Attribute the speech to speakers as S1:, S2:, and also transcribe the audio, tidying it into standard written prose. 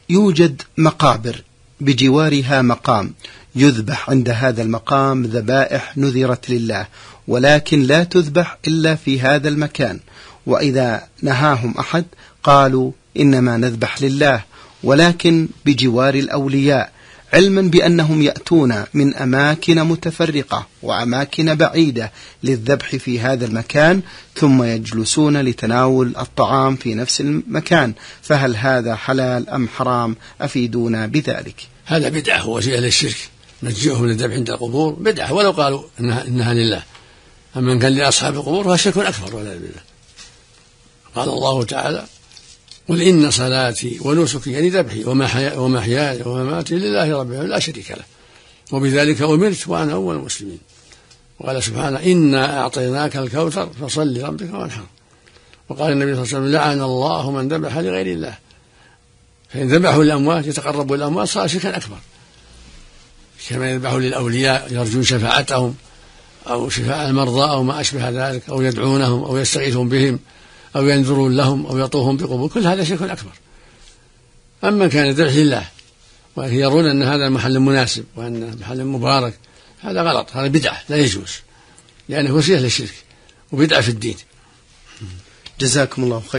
S1: يوجد مقابر بجوارها مقام يذبح عند هذا المقام ذبائح نذرت لله، ولكن لا تذبح إلا في هذا المكان، وإذا نهاهم أحد قالوا إنما نذبح لله ولكن بجوار الأولياء، علما بأنهم يأتون من أماكن متفرقة وأماكن بعيدة للذبح في هذا المكان، ثم يجلسون لتناول الطعام في نفس المكان، فهل هذا حلال أم حرام؟ أفيدونا بذلك.
S2: هذا بدعة ووسيلة للشرك، نجيهم للذبح عند القبور بدعة ولو قالوا إنها لله. أما إن كان لأصحاب القبور فهو شرك أكبر والعياذ بالله. قال الله تعالى: قل إن صلاتي ونسكي، يعني ذبحي ومحياي ومماتي لله رب العالمين لا شريك له، وبذلك أمرت وأنا أول المسلمين. وقال سبحانه: إنا أعطيناك الكوثر فصل لربك وانحر. وقال النبي صلى الله عليه وسلم: لعن الله من ذبح لغير الله. فإن ذبحوا للأموات يتقربوا للأموات صار شركا أكبر، كما يذبحوا للأولياء يرجون شفاعتهم أو شفاعة المرضى أو ما أشبه ذلك، أو يدعونهم أو يستغيثون بهم أو ينذرون لهم أو يطوفون بقبور، كل هذا شرك أكبر. أما كان الذبح لله ويرون أن هذا محل مناسب وأن محل مبارك، هذا غلط، هذا بدعة لا يجوز، لأنه وسيلة للشرك وبدعة في الدين.
S1: جزاكم الله خير.